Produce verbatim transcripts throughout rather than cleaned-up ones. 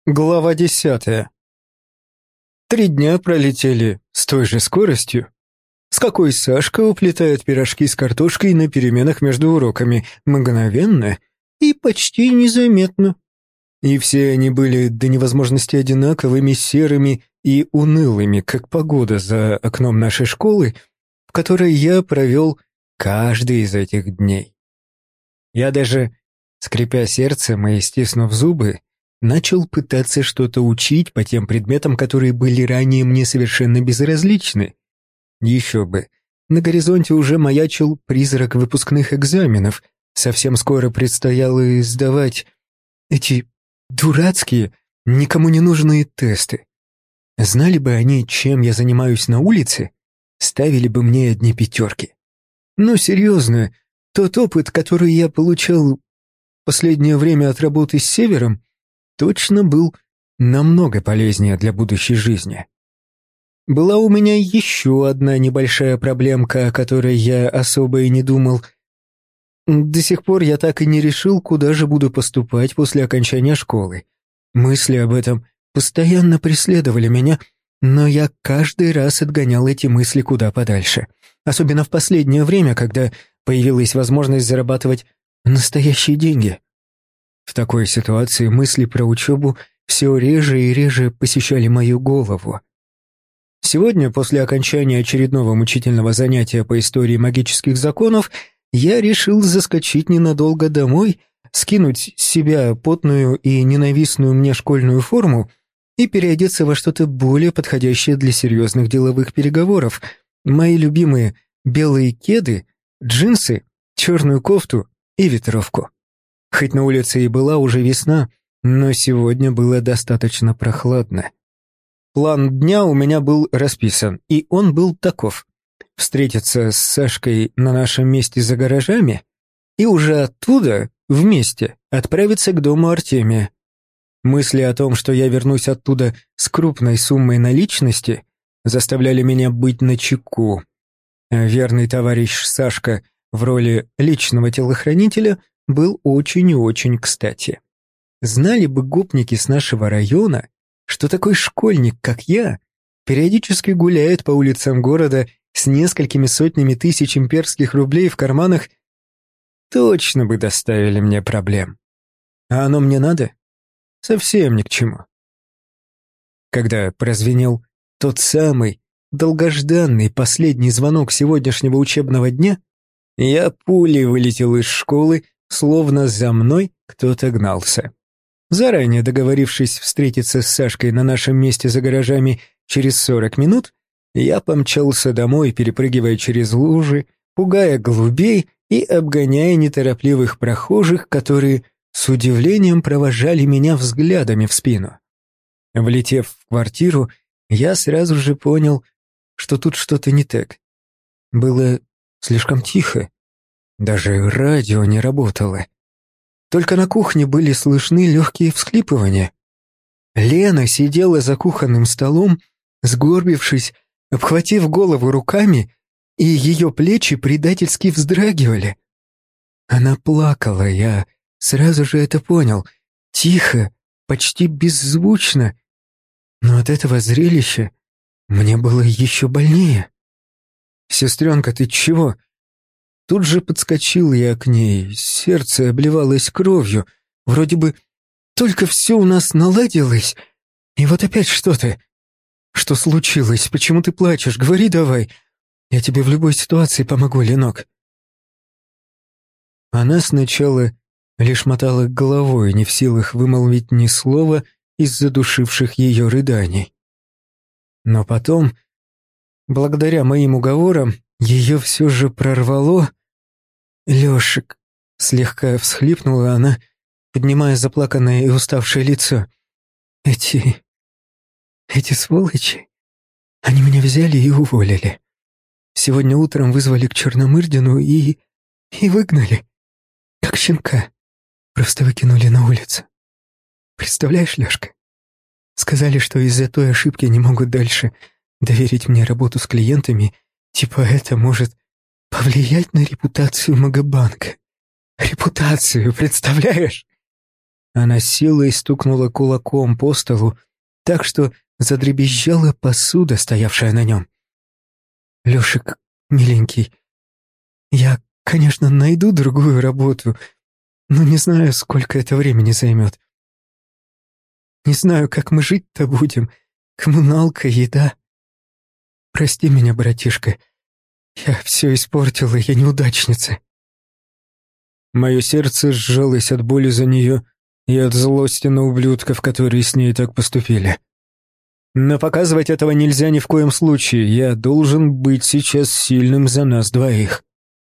Глава десятая. Три дня пролетели с той же скоростью, с какой Сашка уплетает пирожки с картошкой на переменах между уроками, мгновенно и почти незаметно. И все они были до невозможности одинаковыми, серыми и унылыми, как погода за окном нашей школы, в которой я провел каждый из этих дней. Я даже, скрипя сердцем и стиснув зубы, начал пытаться что-то учить по тем предметам, которые были ранее мне совершенно безразличны. Еще бы, на горизонте уже маячил призрак выпускных экзаменов, совсем скоро предстояло сдавать эти дурацкие, никому не нужные тесты. Знали бы они, чем я занимаюсь на улице, ставили бы мне одни пятерки. Но серьезно, тот опыт, который я получал в последнее время от работы с Севером, точно был намного полезнее для будущей жизни. Была у меня еще одна небольшая проблемка, о которой я особо и не думал. До сих пор я так и не решил, куда же буду поступать после окончания школы. Мысли об этом постоянно преследовали меня, но я каждый раз отгонял эти мысли куда подальше. Особенно в последнее время, когда появилась возможность зарабатывать настоящие деньги. В такой ситуации мысли про учебу все реже и реже посещали мою голову. Сегодня, после окончания очередного мучительного занятия по истории магических законов, я решил заскочить ненадолго домой, скинуть с себя потную и ненавистную мне школьную форму и переодеться во что-то более подходящее для серьезных деловых переговоров. Мои любимые белые кеды, джинсы, черную кофту и ветровку. Хоть на улице и была уже весна, но сегодня было достаточно прохладно. План дня у меня был расписан, и он был таков: встретиться с Сашкой на нашем месте за гаражами и уже оттуда, вместе, отправиться к дому Артемия. Мысли о том, что я вернусь оттуда с крупной суммой наличности, заставляли меня быть начеку. Верный товарищ Сашка в роли личного телохранителя был очень и очень кстати. Знали бы гопники с нашего района, что такой школьник, как я, периодически гуляет по улицам города с несколькими сотнями тысяч имперских рублей в карманах, точно бы доставили мне проблем. А оно мне надо? Совсем ни к чему. Когда прозвенел тот самый долгожданный последний звонок сегодняшнего учебного дня, я пулей вылетел из школы, словно за мной кто-то гнался. Заранее договорившись встретиться с Сашкой на нашем месте за гаражами через сорок минут, я помчался домой, перепрыгивая через лужи, пугая голубей и обгоняя неторопливых прохожих, которые с удивлением провожали меня взглядами в спину. Влетев в квартиру, я сразу же понял, что тут что-то не так. Было слишком тихо. Даже радио не работало. Только на кухне были слышны легкие всхлипывания. Лена сидела за кухонным столом, сгорбившись, обхватив голову руками, и ее плечи предательски вздрагивали. Она плакала, я сразу же это понял. Тихо, почти беззвучно. Но от этого зрелища мне было еще больнее. «Сестренка, ты чего?» Тут же подскочил я к ней, сердце обливалось кровью, вроде бы только все у нас наладилось, и вот опять что-то. Что случилось? Почему ты плачешь? Говори давай. Я тебе в любой ситуации помогу, Ленок. Она сначала лишь мотала головой, не в силах вымолвить ни слова из задушивших ее рыданий. Но потом, благодаря моим уговорам, ее все же прорвало. «Лешек», — слегка всхлипнула она, поднимая заплаканное и уставшее лицо. «Эти... эти сволочи, они меня взяли и уволили. Сегодня утром вызвали к Черномырдину и... и выгнали. Как щенка. Просто выкинули на улицу. Представляешь, Лешка? Сказали, что из-за той ошибки не могут дальше доверить мне работу с клиентами, типа это может повлиять на репутацию Магобанка. Репутацию, представляешь?» Она силой стукнула кулаком по столу, так что задребезжала посуда, стоявшая на нем. «Лешик, миленький, я, конечно, найду другую работу, но не знаю, сколько это времени займет. Не знаю, как мы жить-то будем, коммуналка, еда. Прости меня, братишка, я все испортила, я неудачница». Мое сердце сжалось от боли за нее и от злости на ублюдков, которые с ней так поступили. Но показывать этого нельзя ни в коем случае, я должен быть сейчас сильным за нас двоих.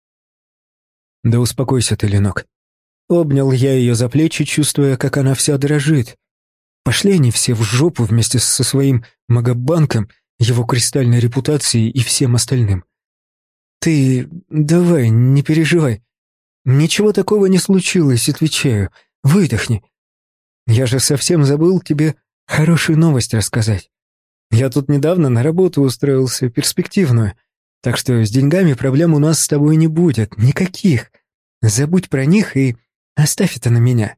«Да успокойся ты, Ленок». Обнял я ее за плечи, чувствуя, как она вся дрожит. Пошли они все в жопу вместе со своим магобанком, его кристальной репутацией и всем остальным. «Ты давай, не переживай. Ничего такого не случилось, отвечаю. Выдохни. Я же совсем забыл тебе хорошую новость рассказать. Я тут недавно на работу устроился, перспективную, так что с деньгами проблем у нас с тобой не будет, никаких. Забудь про них и оставь это на меня».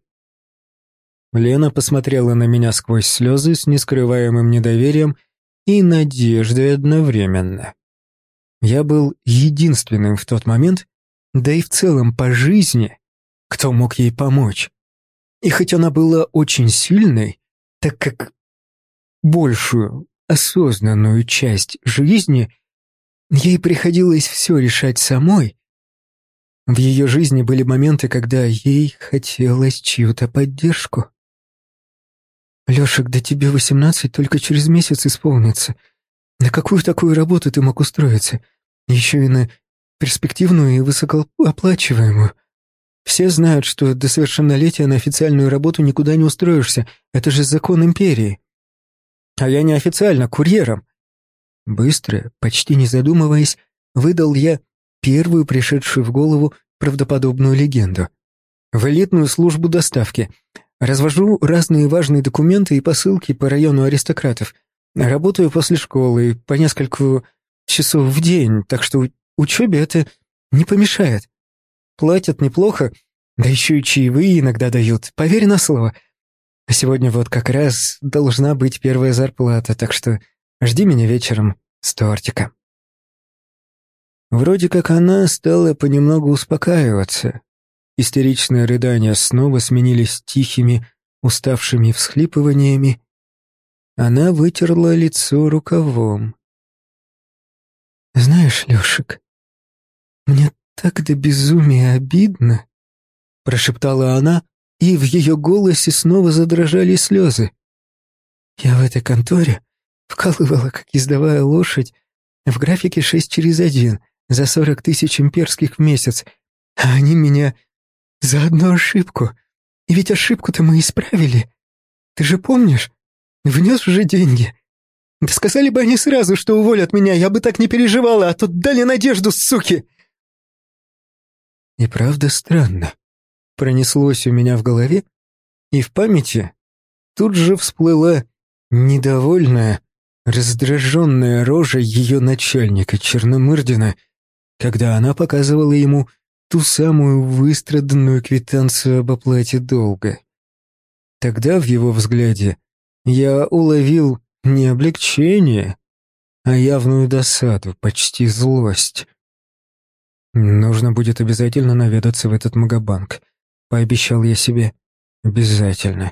Лена посмотрела на меня сквозь слезы с нескрываемым недоверием и надеждой одновременно. Я был единственным в тот момент, да и в целом по жизни, кто мог ей помочь. И хоть она была очень сильной, так как большую, осознанную часть жизни ей приходилось все решать самой, в ее жизни были моменты, когда ей хотелось чью-то поддержку. «Лешек, да тебе восемнадцать только через месяц исполнится. На какую такую работу ты мог устроиться? Еще и на перспективную и высокооплачиваемую. Все знают, что до совершеннолетия на официальную работу никуда не устроишься. Это же закон империи. А я неофициально, курьером». Быстро, почти не задумываясь, выдал я первую пришедшую в голову правдоподобную легенду. В элитную службу доставки. Развожу разные важные документы и посылки по району аристократов. Работаю после школы по несколько часов в день, так что учебе это не помешает. Платят неплохо, да еще и чаевые иногда дают, поверь на слово. А сегодня вот как раз должна быть первая зарплата, так что жди меня вечером с тортиком. Вроде как она стала понемногу успокаиваться. Истеричные рыдания снова сменились тихими, уставшими всхлипываниями. Она вытерла лицо рукавом. «Знаешь, Лешек, мне так до безумия обидно», — прошептала она, и в ее голосе снова задрожали слезы. «Я в этой конторе вкалывала, как ездовая лошадь, в графике шесть через один, за сорок тысяч имперских в месяц, а они меня за одну ошибку. И ведь ошибку-то мы исправили. Ты же помнишь? Внес уже деньги. Да сказали бы они сразу, что уволят меня, я бы так не переживала, а тут дали надежду, суки!» И правда странно. Пронеслось у меня в голове, и в памяти тут же всплыла недовольная, раздраженная рожа ее начальника Черномырдина, когда она показывала ему ту самую выстраданную квитанцию об оплате долга. Тогда в его взгляде я уловил не облегчение, а явную досаду, почти злость. «Нужно будет обязательно наведаться в этот магобанк», — пообещал я себе. «Обязательно».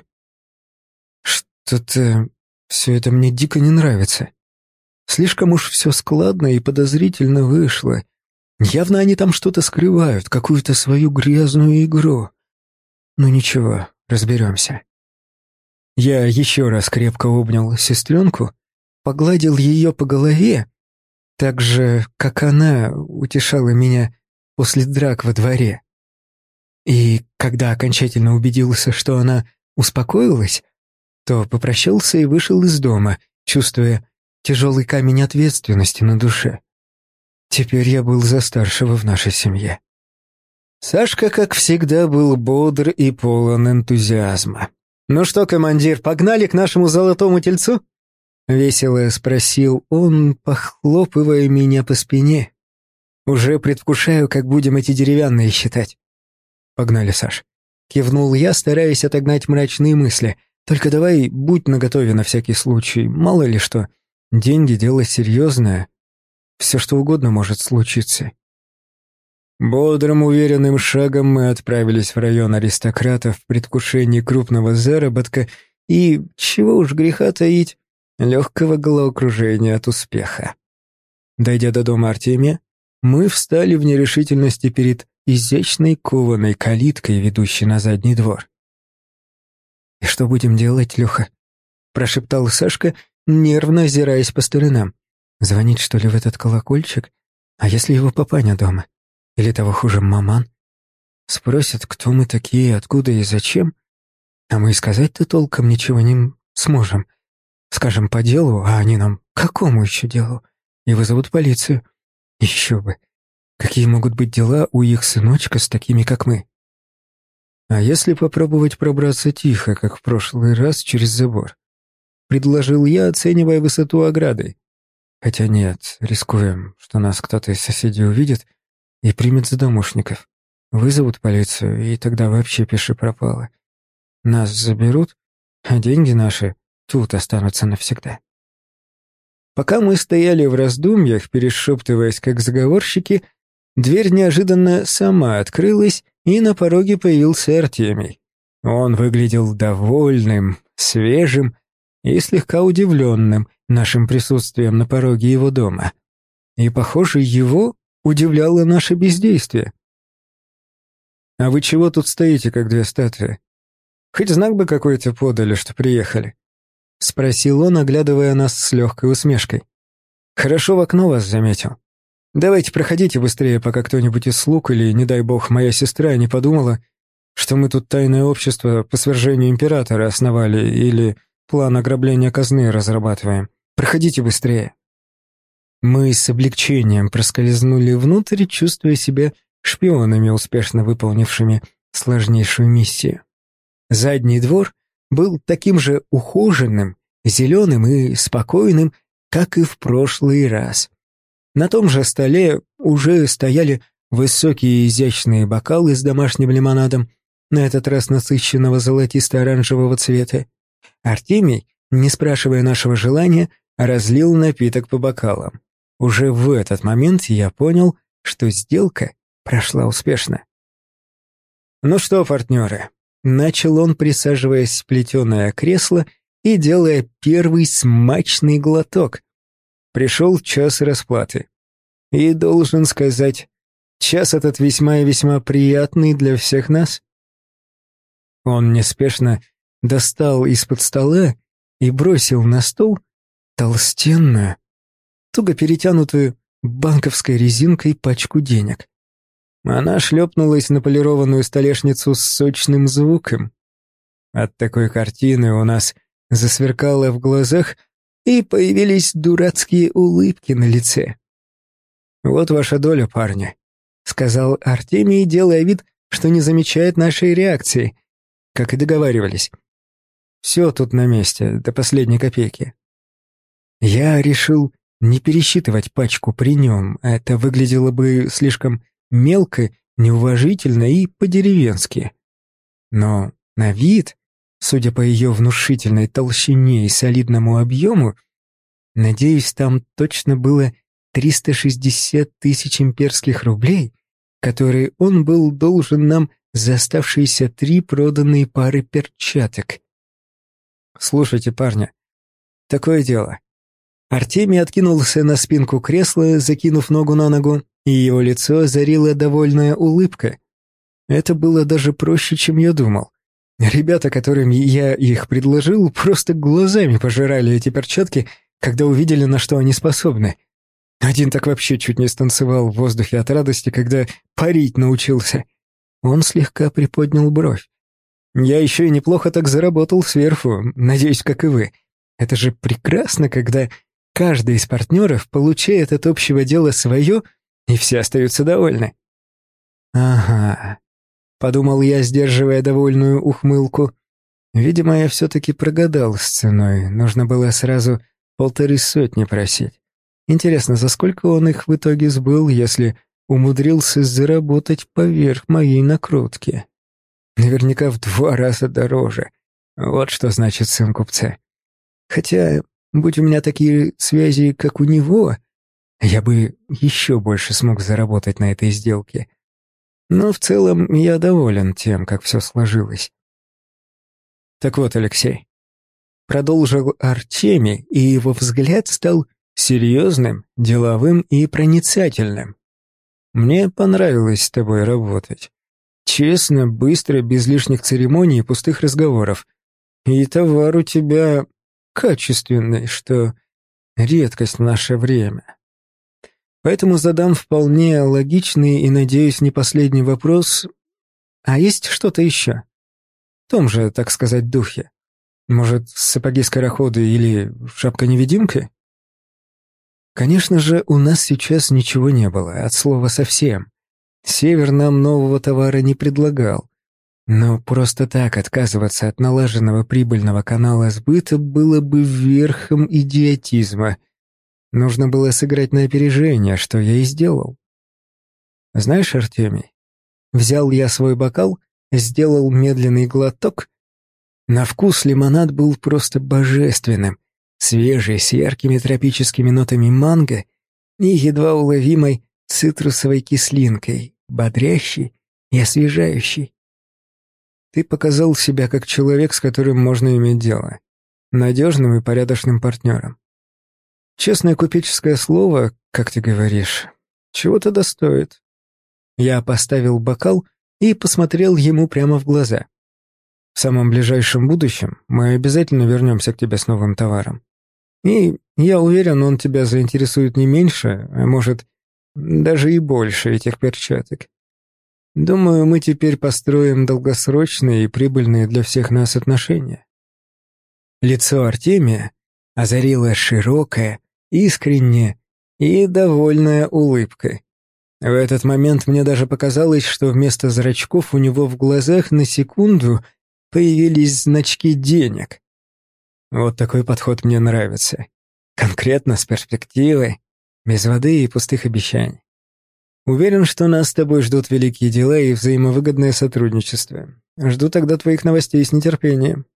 Что-то все это мне дико не нравится. Слишком уж все складно и подозрительно вышло. Явно они там что-то скрывают, какую-то свою грязную игру. Ну ничего, разберемся. Я еще раз крепко обнял сестренку, погладил ее по голове, так же, как она утешала меня после драк во дворе. И когда окончательно убедился, что она успокоилась, то попрощался и вышел из дома, чувствуя тяжелый камень ответственности на душе. Теперь я был за старшего в нашей семье. Сашка, как всегда, был бодр и полон энтузиазма. «Ну что, командир, погнали к нашему золотому тельцу?» — весело спросил он, похлопывая меня по спине. «Уже предвкушаю, как будем эти деревянные считать». «Погнали, Саш. Кивнул я, стараясь отогнать мрачные мысли. «Только давай будь наготове на всякий случай, мало ли что. Деньги — дело серьезное. Все что угодно может случиться». Бодрым, уверенным шагом мы отправились в район аристократов в предвкушении крупного заработка и, чего уж греха таить, легкого головокружения от успеха. Дойдя до дома Артемия, мы встали в нерешительности перед изящной кованой калиткой, ведущей на задний двор. «И что будем делать, Леха?» — прошептал Сашка, нервно озираясь по сторонам. «Звонить, что ли, в этот колокольчик? А если его папаня дома? Или того хуже, маман? Спросят, кто мы такие, откуда и зачем? А мы и сказать-то толком ничего не сможем. Скажем по делу, а они нам какому еще делу? И вызовут полицию. Еще бы. Какие могут быть дела у их сыночка с такими, как мы? А если попробовать пробраться тихо, как в прошлый раз, через забор?» Предложил я, оценивая высоту ограды. Хотя нет, рискуем, что нас кто-то из соседей увидит и примет за домушников. Вызовут полицию, и тогда вообще пиши пропало. Нас заберут, а деньги наши тут останутся навсегда. Пока мы стояли в раздумьях, перешептываясь как заговорщики, дверь неожиданно сама открылась, и на пороге появился Артемий. Он выглядел довольным, свежим и слегка удивленным нашим присутствием на пороге его дома. И, похоже, его удивляло наше бездействие. «А вы чего тут стоите, как две статуи? Хоть знак бы какой-то подали, что приехали?» — спросил он, оглядывая нас с легкой усмешкой. «Хорошо в окно вас заметил. Давайте проходите быстрее, пока кто-нибудь из слуг или, не дай бог, моя сестра не подумала, что мы тут тайное общество по свержению императора основали или план ограбления казны разрабатываем. Проходите быстрее». Мы с облегчением проскользнули внутрь, чувствуя себя шпионами, успешно выполнившими сложнейшую миссию. Задний двор был таким же ухоженным, зеленым и спокойным, как и в прошлый раз. На том же столе уже стояли высокие изящные бокалы с домашним лимонадом, на этот раз насыщенного золотисто-оранжевого цвета. Артемий, не спрашивая нашего желания, разлил напиток по бокалам. Уже в этот момент я понял, что сделка прошла успешно. «Ну что, партнеры?» — начал он, присаживаясь в плетеное кресло и делая первый смачный глоток. Пришел час расплаты. И, должен сказать, час этот весьма и весьма приятный для всех нас. Он неспешно достал из-под стола и бросил на стол толстенную, туго перетянутую банковской резинкой пачку денег. Она шлепнулась на полированную столешницу с сочным звуком. От такой картины у нас засверкало в глазах, и появились дурацкие улыбки на лице. «Вот ваша доля, парни», — сказал Артемий, делая вид, что не замечает нашей реакции, как и договаривались. «Все тут на месте, до последней копейки». Я решил не пересчитывать пачку при нем, это выглядело бы слишком мелко, неуважительно и по-деревенски. Но на вид, судя по ее внушительной толщине и солидному объему, надеюсь, там точно было триста шестьдесят тысяч имперских рублей, которые он был должен нам за оставшиеся три проданные пары перчаток. «Слушайте, парня, такое дело». Артемий откинулся на спинку кресла, закинув ногу на ногу, и его лицо озарила довольная улыбка. Это было даже проще, чем я думал. Ребята, которым я их предложил, просто глазами пожирали эти перчатки, когда увидели, на что они способны. Один так вообще чуть не станцевал в воздухе от радости, когда парить научился. Он слегка приподнял бровь. «Я еще и неплохо так заработал сверху, надеюсь, как и вы. Это же прекрасно, когда каждый из партнеров получает от общего дела свое, и все остаются довольны». «Ага», — подумал я, сдерживая довольную ухмылку. «Видимо, я все-таки прогадал с ценой. Нужно было сразу полторы сотни просить. Интересно, за сколько он их в итоге сбыл, если умудрился заработать поверх моей накрутки?» Наверняка в два раза дороже. Вот что значит сын купца. Хотя, будь у меня такие связи, как у него, я бы еще больше смог заработать на этой сделке. Но в целом я доволен тем, как все сложилось. Так вот, Алексей, продолжил Артемий, и его взгляд стал серьезным, деловым и проницательным. Мне понравилось с тобой работать. Честно, быстро, без лишних церемоний и пустых разговоров. И товар у тебя качественный, что редкость в наше время. Поэтому задам вполне логичный и, надеюсь, не последний вопрос. А есть что-то еще? В том же, так сказать, духе. Может, сапоги-скороходы или шапка-невидимка? Конечно же, у нас сейчас ничего не было, от слова совсем. Север нам нового товара не предлагал. Но просто так отказываться от налаженного прибыльного канала сбыта было бы верхом идиотизма. Нужно было сыграть на опережение, что я и сделал. Знаешь, Артемий, взял я свой бокал, сделал медленный глоток. На вкус лимонад был просто божественным, свежий, с яркими тропическими нотами манго и едва уловимой цитрусовой кислинкой, бодрящий и освежающий. Ты показал себя как человек, с которым можно иметь дело, надежным и порядочным партнером. Честное купеческое слово, как ты говоришь, чего-то достоит. Я поставил бокал и посмотрел ему прямо в глаза. В самом ближайшем будущем мы обязательно вернемся к тебе с новым товаром. И я уверен, он тебя заинтересует не меньше, а может, даже и больше этих перчаток. Думаю, мы теперь построим долгосрочные и прибыльные для всех нас отношения. Лицо Артемия озарила широкая, искренняя и довольная улыбка. В этот момент мне даже показалось, что вместо зрачков у него в глазах на секунду появились значки денег. Вот такой подход мне нравится. Конкретно, с перспективой, без воды и пустых обещаний. Уверен, что нас с тобой ждут великие дела и взаимовыгодное сотрудничество. Жду тогда твоих новостей с нетерпением.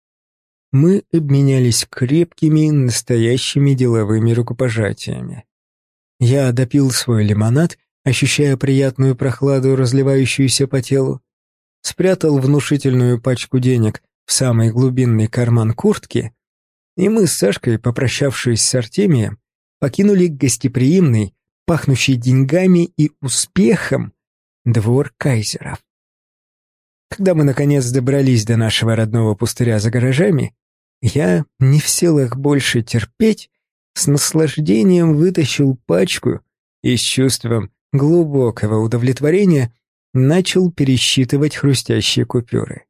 Мы обменялись крепкими, настоящими деловыми рукопожатиями. Я допил свой лимонад, ощущая приятную прохладу, разливающуюся по телу, спрятал внушительную пачку денег в самый глубинный карман куртки, и мы с Сашкой, попрощавшись с Артемием, покинули гостеприимный, пахнущий деньгами и успехом, двор кайзеров. Когда мы, наконец, добрались до нашего родного пустыря за гаражами, я, не в силах больше терпеть, с наслаждением вытащил пачку и с чувством глубокого удовлетворения начал пересчитывать хрустящие купюры.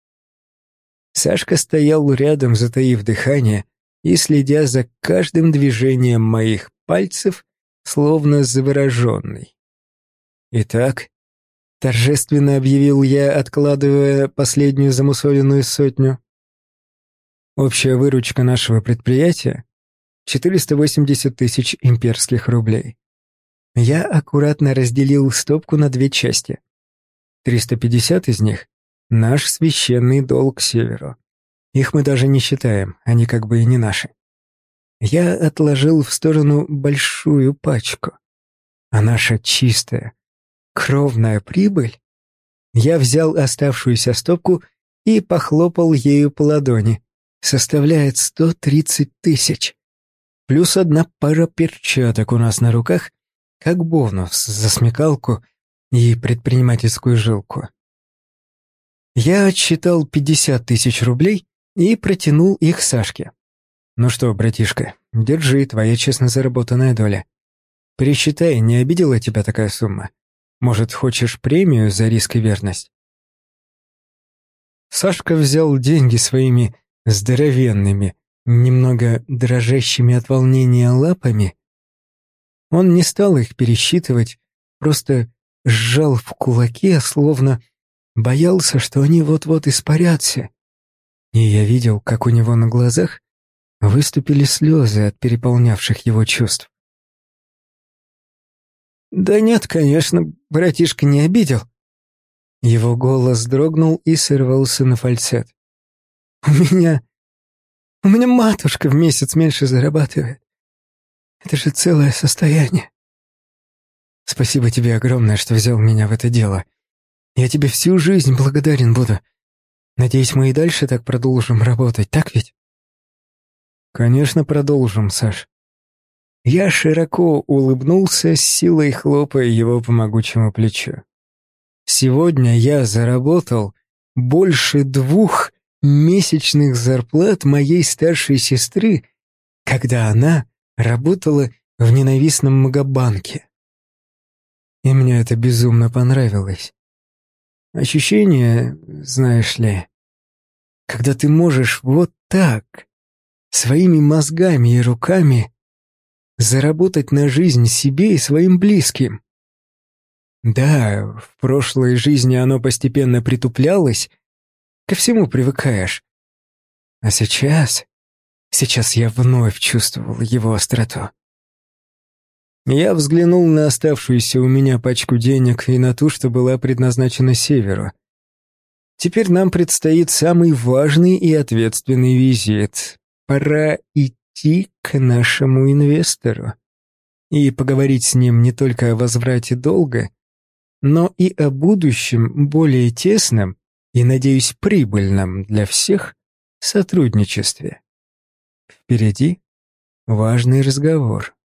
Сашка стоял рядом, затаив дыхание, и следя за каждым движением моих пальцев, словно завороженный. «Итак», — торжественно объявил я, откладывая последнюю замусоленную сотню, «общая выручка нашего предприятия — четыреста восемьдесят тысяч имперских рублей. Я аккуратно разделил стопку на две части. триста пятьдесят из них — наш священный долг Северу. Их мы даже не считаем, они как бы и не наши. Я отложил в сторону большую пачку. А наша чистая, кровная прибыль... Я взял оставшуюся стопку и похлопал ею по ладони. Составляет сто тридцать тысяч. Плюс одна пара перчаток у нас на руках, как бонус за смекалку и предпринимательскую жилку. Я отсчитал пятьдесят тысяч рублей и протянул их Сашке. «Ну что, братишка, держи, твоя честно заработанная доля. Пересчитай, не обидела тебя такая сумма? Может, хочешь премию за риск и верность?» Сашка взял деньги своими здоровенными, немного дрожащими от волнения лапами. Он не стал их пересчитывать, просто сжал в кулаке, словно боялся, что они вот-вот испарятся. И я видел, как у него на глазах выступили слезы от переполнявших его чувств. «Да нет, конечно, братишка не обидел. Его голос дрогнул и сорвался на фальцет. «У меня... у меня матушка в месяц меньше зарабатывает. Это же целое состояние. Спасибо тебе огромное, что взял меня в это дело. Я тебе всю жизнь благодарен буду. Надеюсь, мы и дальше так продолжим работать, так ведь?» «Конечно, продолжим, Саш». Я широко улыбнулся, с силой хлопая его по могучему плечу. «Сегодня я заработал больше двух месячных зарплат моей старшей сестры, когда она работала в ненавистном Магобанке. И мне это безумно понравилось. Ощущение, знаешь ли, когда ты можешь вот так, своими мозгами и руками, заработать на жизнь себе и своим близким. Да, в прошлой жизни оно постепенно притуплялось, ко всему привыкаешь. А сейчас, сейчас я вновь чувствовал его остроту. Я взглянул на оставшуюся у меня пачку денег и на ту, что была предназначена Северу. Теперь нам предстоит самый важный и ответственный визит. Пора идти к нашему инвестору и поговорить с ним не только о возврате долга, но и о будущем более тесном и, надеюсь, прибыльном для всех сотрудничестве. Впереди важный разговор.